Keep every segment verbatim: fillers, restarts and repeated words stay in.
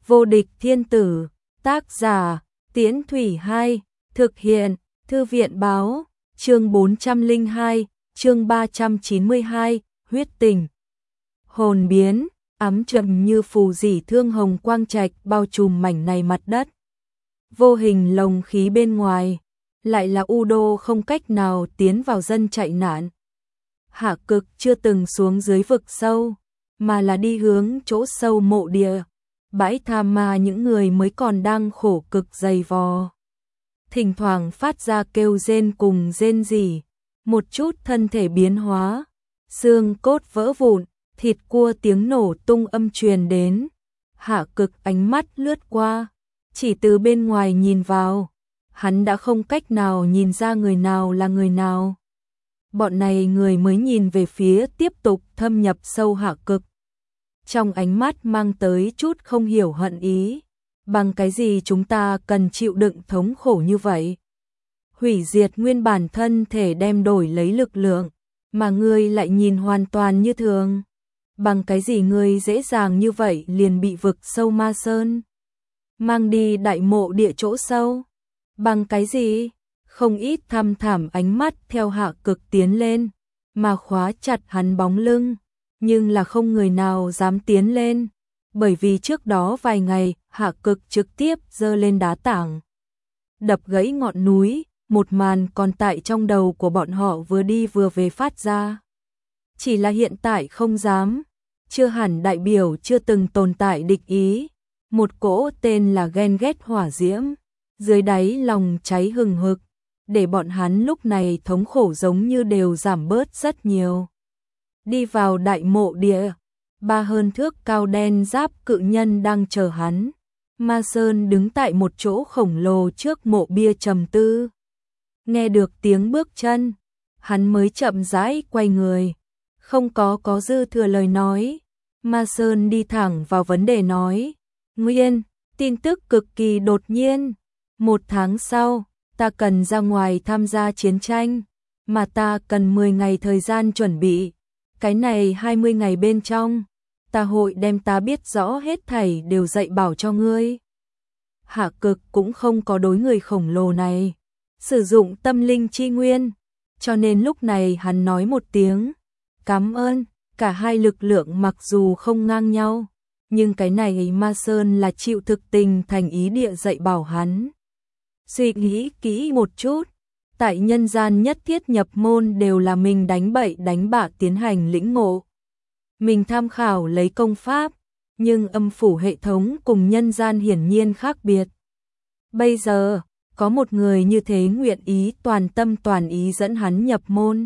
Vô địch thiên tử, tác giả, Tiễn Thủy Hai, thực hiện, Thư viện báo, chương bốn trăm lẻ hai, chương ba trăm chín mươi hai, huyết tình. Hồn biến, ấm trầm như phù dỉ thương hồng quang trạch bao trùm mảnh này mặt đất. Vô hình lồng khí bên ngoài, lại là U Đô không cách nào tiến vào dân chạy nạn. Hạ Cực chưa từng xuống dưới vực sâu, mà là đi hướng chỗ sâu mộ địa, bãi tha ma những người mới còn đang khổ cực dày vò. Thỉnh thoảng phát ra kêu rên cùng rên rỉ, một chút thân thể biến hóa, xương cốt vỡ vụn, thịt cua tiếng nổ tung âm truyền đến. Hạ Cực ánh mắt lướt qua, chỉ từ bên ngoài nhìn vào, hắn đã không cách nào nhìn ra người nào là người nào. Bọn này người mới nhìn về phía tiếp tục thâm nhập sâu Hạ Cực. Trong ánh mắt mang tới chút không hiểu hận ý. Bằng cái gì chúng ta cần chịu đựng thống khổ như vậy? Hủy diệt nguyên bản thân thể đem đổi lấy lực lượng, mà ngươi lại nhìn hoàn toàn như thường. Bằng cái gì ngươi dễ dàng như vậy liền bị vực sâu ma sơn mang đi đại mộ địa chỗ sâu? Bằng cái gì? Không ít thăm thẳm ánh mắt theo Hạ Cực tiến lên, mà khóa chặt hắn bóng lưng, nhưng là không người nào dám tiến lên, bởi vì trước đó vài ngày Hạ Cực trực tiếp giơ lên đá tảng, đập gãy ngọn núi, một màn còn tại trong đầu của bọn họ vừa đi vừa về phát ra. Chỉ là hiện tại không dám, chưa hẳn đại biểu chưa từng tồn tại địch ý, một cỗ tên là ghen ghét hỏa diễm, dưới đáy lòng cháy hừng hực, để bọn hắn lúc này thống khổ giống như đều giảm bớt rất nhiều. Đi vào đại mộ địa, ba hơn thước cao đen giáp cự nhân đang chờ hắn. Ma Sơn đứng tại một chỗ khổng lồ trước mộ bia trầm tư. Nghe được tiếng bước chân, hắn mới chậm rãi quay người, không có có dư thừa lời nói. Ma Sơn đi thẳng vào vấn đề nói, Nguyên, tin tức cực kỳ đột nhiên. Một tháng sau, ta cần ra ngoài tham gia chiến tranh, mà ta cần mười ngày thời gian chuẩn bị. Cái này hai mươi ngày bên trong, ta hội đem ta biết rõ hết thảy đều dạy bảo cho ngươi. Hạ Cực cũng không có đối người khổng lồ này sử dụng tâm linh chi nguyên, cho nên lúc này hắn nói một tiếng cảm ơn. Cả hai lực lượng mặc dù không ngang nhau, nhưng cái này Ma Sơn là chịu thực tình thành ý địa dạy bảo hắn. Suy nghĩ kỹ một chút, tại nhân gian nhất thiết nhập môn đều là mình đánh bậy đánh bạ tiến hành lĩnh ngộ. Mình tham khảo lấy công pháp, nhưng âm phủ hệ thống cùng nhân gian hiển nhiên khác biệt. Bây giờ, có một người như thế nguyện ý toàn tâm toàn ý dẫn hắn nhập môn.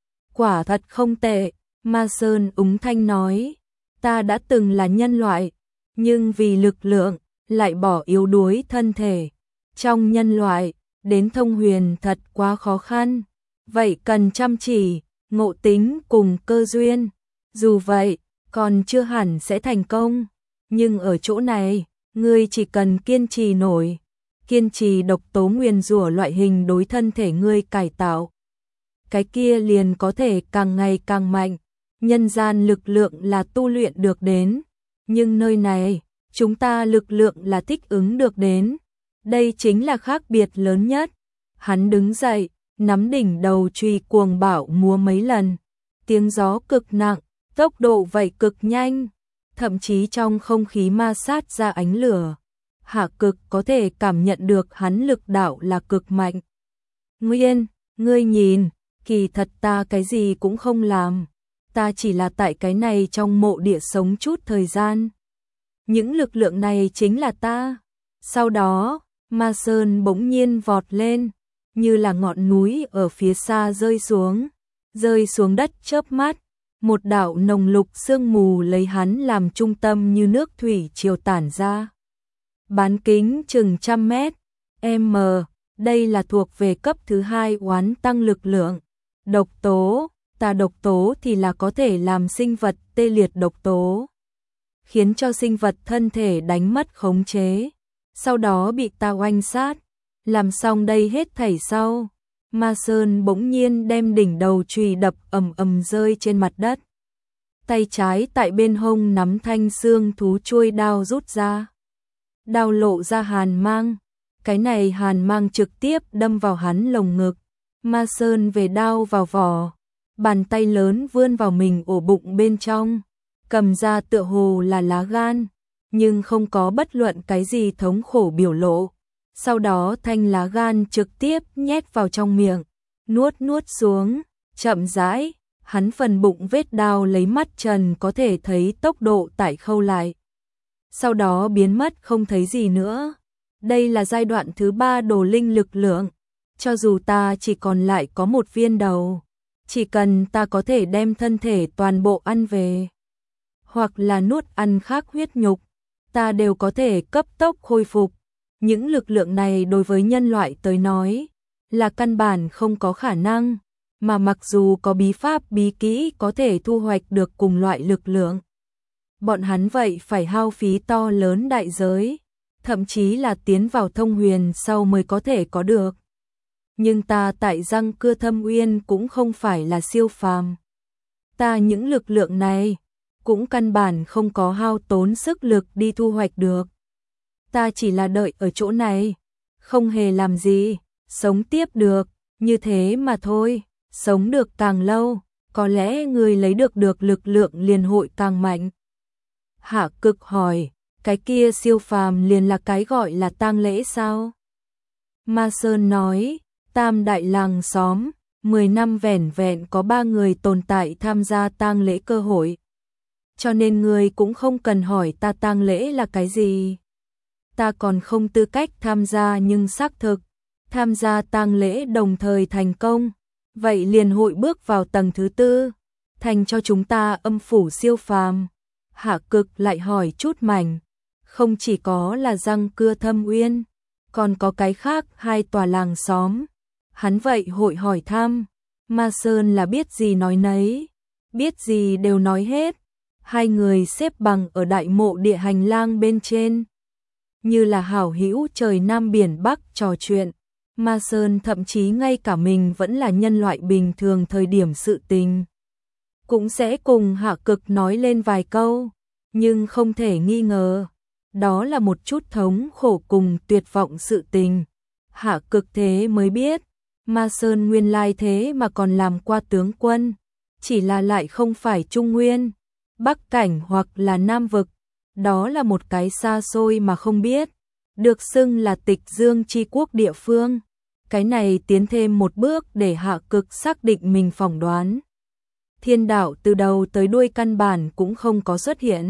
Quả thật không tệ, Ma Sơn úng thanh nói, ta đã từng là nhân loại, nhưng vì lực lượng, lại bỏ yếu đuối thân thể. Trong nhân loại, đến thông huyền thật quá khó khăn, vậy cần chăm chỉ, ngộ tính cùng cơ duyên. Dù vậy, còn chưa hẳn sẽ thành công, nhưng ở chỗ này, ngươi chỉ cần kiên trì nổi, kiên trì độc tố nguyền rủa loại hình đối thân thể ngươi cải tạo. Cái kia liền có thể càng ngày càng mạnh, nhân gian lực lượng là tu luyện được đến, nhưng nơi này, chúng ta lực lượng là thích ứng được đến. Đây chính là khác biệt lớn nhất. Hắn đứng dậy, nắm đỉnh đầu chùy cuồng bạo múa mấy lần. Tiếng gió cực nặng, tốc độ vậy cực nhanh, thậm chí trong không khí ma sát ra ánh lửa. Hạ Cực có thể cảm nhận được hắn lực đạo là cực mạnh. Nguyên, ngươi nhìn, kỳ thật ta cái gì cũng không làm. Ta chỉ là tại cái này trong mộ địa sống chút thời gian. Những lực lượng này chính là ta. Sau đó, Ma Sơn bỗng nhiên vọt lên, như là ngọn núi ở phía xa rơi xuống, rơi xuống đất chớp mắt, một đạo nồng lục sương mù lấy hắn làm trung tâm như nước thủy triều tản ra. Bán kính chừng trăm mét, m, đây là thuộc về cấp thứ hai oán tăng lực lượng. Độc tố, ta độc tố thì là có thể làm sinh vật tê liệt độc tố, khiến cho sinh vật thân thể đánh mất khống chế. Sau đó bị ta oanh sát, làm xong đây hết thảy sau, Ma Sơn bỗng nhiên đem đỉnh đầu chùy đập ầm ầm rơi trên mặt đất. Tay trái tại bên hông nắm thanh xương thú chuôi đao rút ra, đao lộ ra hàn mang. Cái này hàn mang trực tiếp đâm vào hắn lồng ngực. Ma Sơn về đao vào vỏ, bàn tay lớn vươn vào mình ổ bụng bên trong, cầm ra tựa hồ là lá gan, nhưng không có bất luận cái gì thống khổ biểu lộ. Sau đó thanh lá gan trực tiếp nhét vào trong miệng, nuốt nuốt xuống, chậm rãi, hắn phần bụng vết đao lấy mắt trần có thể thấy tốc độ tại khâu lại. Sau đó biến mất không thấy gì nữa. Đây là giai đoạn thứ ba đồ linh lực lượng. Cho dù ta chỉ còn lại có một viên đầu, chỉ cần ta có thể đem thân thể toàn bộ ăn về, hoặc là nuốt ăn khác huyết nhục, ta đều có thể cấp tốc khôi phục. Những lực lượng này đối với nhân loại tới nói là căn bản không có khả năng, mà mặc dù có bí pháp bí kỹ có thể thu hoạch được cùng loại lực lượng, bọn hắn vậy phải hao phí to lớn đại giới, thậm chí là tiến vào thông huyền sau mới có thể có được. Nhưng ta tại Răng Cưa Thâm Uyên cũng không phải là siêu phàm. Ta những lực lượng này cũng căn bản không có hao tốn sức lực đi thu hoạch được. Ta chỉ là đợi ở chỗ này, không hề làm gì, sống tiếp được, như thế mà thôi, sống được càng lâu, có lẽ người lấy được được lực lượng liền hội càng mạnh. Hạ Cực hỏi, cái kia siêu phàm liền là cái gọi là tang lễ sao? Ma Sơn nói, Tam đại làng xóm, mười năm vẻn vẹn có ba người tồn tại tham gia tang lễ cơ hội. Cho nên người cũng không cần hỏi ta tang lễ là cái gì. Ta còn không tư cách tham gia nhưng xác thực, tham gia tang lễ đồng thời thành công, vậy liền hội bước vào tầng thứ tư, thành cho chúng ta âm phủ siêu phàm. Hạ Cực lại hỏi chút mảnh, không chỉ có là Răng Cưa Thâm Uyên, còn có cái khác hai tòa làng xóm. Hắn vậy hội hỏi thăm, Ma Sơn là biết gì nói nấy, biết gì đều nói hết. Hai người xếp bằng ở đại mộ địa hành lang bên trên, như là hảo hữu trời Nam biển Bắc trò chuyện. Ma Sơn thậm chí ngay cả mình vẫn là nhân loại bình thường thời điểm sự tình, cũng sẽ cùng Hạ Cực nói lên vài câu, nhưng không thể nghi ngờ, đó là một chút thống khổ cùng tuyệt vọng sự tình. Hạ Cực thế mới biết, Ma Sơn nguyên lai thế mà còn làm qua tướng quân, chỉ là lại không phải Trung Nguyên, Bắc Cảnh hoặc là Nam Vực, đó là một cái xa xôi mà không biết, được xưng là Tịch Dương chi quốc địa phương. Cái này tiến thêm một bước để Hạ Cực xác định mình phỏng đoán. Thiên đạo từ đầu tới đuôi căn bản cũng không có xuất hiện,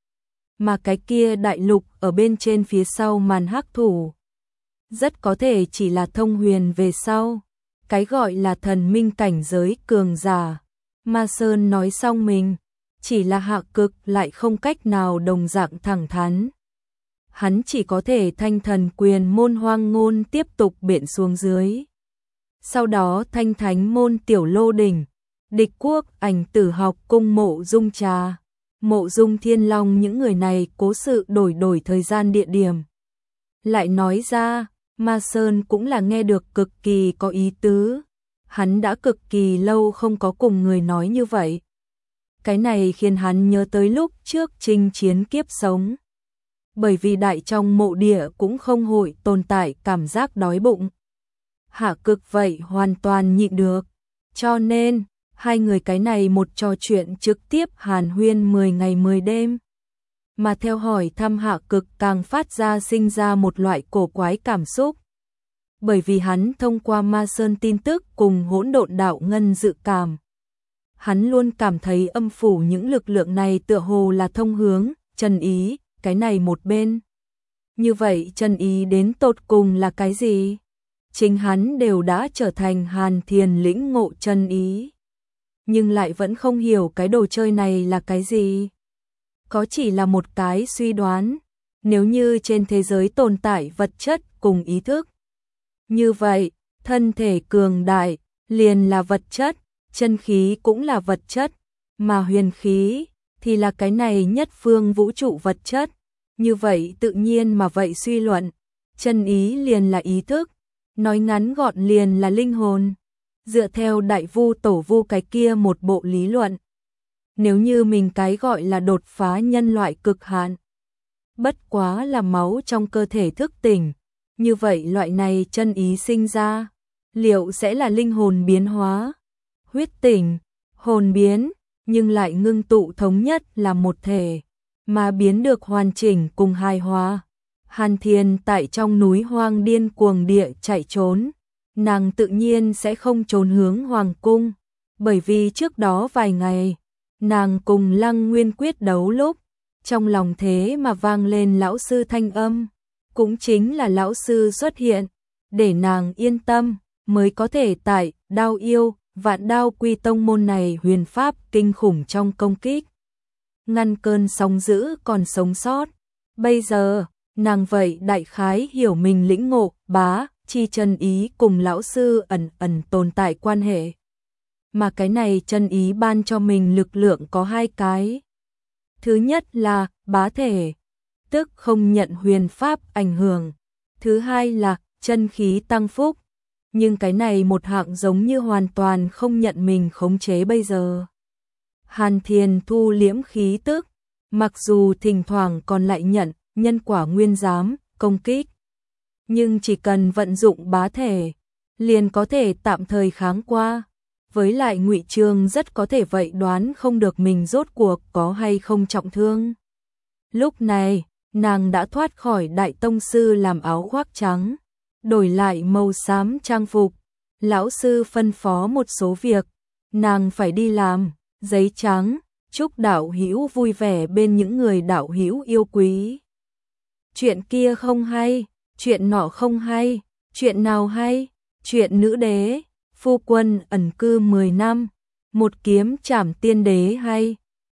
mà cái kia đại lục ở bên trên phía sau màn hắc thủ, rất có thể chỉ là thông huyền về sau, cái gọi là thần minh cảnh giới cường giả. Ma Sơn nói xong mình, chỉ là Hạ Cực lại không cách nào đồng dạng thẳng thắn. Hắn chỉ có thể thanh thần quyền môn hoang ngôn tiếp tục biện xuống dưới. Sau đó thanh thánh môn tiểu lô đỉnh, địch quốc ảnh tử học cung mộ dung trà, mộ dung thiên long những người này cố sự đổi đổi thời gian địa điểm. Lại nói ra, Ma Sơn cũng là nghe được cực kỳ có ý tứ. Hắn đã cực kỳ lâu không có cùng người nói như vậy. Cái này khiến hắn nhớ tới lúc trước chinh chiến kiếp sống. Bởi vì đại trong mộ địa cũng không hội tồn tại cảm giác đói bụng. Hạ Cực vậy hoàn toàn nhịn được. Cho nên, hai người cái này một trò chuyện trực tiếp hàn huyên mười ngày mười đêm. Mà theo hỏi thăm Hạ Cực càng phát ra sinh ra một loại cổ quái cảm xúc. Bởi vì hắn thông qua Ma Sơn tin tức cùng hỗn độn đạo ngân dự cảm. Hắn luôn cảm thấy âm phủ những lực lượng này tựa hồ là thông hướng, chân ý, cái này một bên. Như vậy chân ý đến tột cùng là cái gì? Chính hắn đều đã trở thành Hàn Thiền lĩnh ngộ chân ý. Nhưng lại vẫn không hiểu cái đồ chơi này là cái gì. Có chỉ là một cái suy đoán, nếu như trên thế giới tồn tại vật chất cùng ý thức. Như vậy, thân thể cường đại, liền là vật chất, chân khí cũng là vật chất, mà huyền khí, thì là cái này nhất phương vũ trụ vật chất. Như vậy tự nhiên mà vậy suy luận, chân ý liền là ý thức, nói ngắn gọn liền là linh hồn. Dựa theo đại vu tổ vu cái kia một bộ lý luận, nếu như mình cái gọi là đột phá nhân loại cực hạn, bất quá là máu trong cơ thể thức tỉnh. Như vậy loại này chân ý sinh ra, liệu sẽ là linh hồn biến hóa, huyết tỉnh, hồn biến, nhưng lại ngưng tụ thống nhất là một thể, mà biến được hoàn chỉnh cùng hài hòa. Hàn Thiên tại trong núi hoang điên cuồng địa chạy trốn, nàng tự nhiên sẽ không trốn hướng hoàng cung, bởi vì trước đó vài ngày, nàng cùng Lăng Nguyên quyết đấu lúc, trong lòng thế mà vang lên lão sư thanh âm, cũng chính là lão sư xuất hiện, để nàng yên tâm, mới có thể tại Đao Yêu, Vạn Đao Quy tông môn này huyền pháp kinh khủng trong công kích, ngăn cơn sóng dữ còn sống sót. Bây giờ, nàng vậy đại khái hiểu mình lĩnh ngộ bá chi chân ý cùng lão sư ẩn ẩn tồn tại quan hệ. Mà cái này chân ý ban cho mình lực lượng có hai cái. Thứ nhất là bá thể, tức không nhận huyền pháp ảnh hưởng. Thứ hai là chân khí tăng phúc. Nhưng cái này một hạng giống như hoàn toàn không nhận mình khống chế bây giờ. Hàn Thiên thu liễm khí tức, mặc dù thỉnh thoảng còn lại nhận nhân quả nguyên giám, công kích. Nhưng chỉ cần vận dụng bá thể, liền có thể tạm thời kháng qua. Với lại Ngụy Trương rất có thể vậy đoán không được mình rốt cuộc có hay không trọng thương. Lúc này, nàng đã thoát khỏi đại tông sư làm áo khoác trắng, đổi lại màu xám trang phục. Lão sư phân phó một số việc, nàng phải đi làm, giấy trắng, chúc đạo hữu vui vẻ bên những người đạo hữu yêu quý. Chuyện kia không hay, chuyện nọ không hay, chuyện nào hay, chuyện nữ đế, phu quân ẩn cư mười năm, một kiếm trảm tiên đế hay.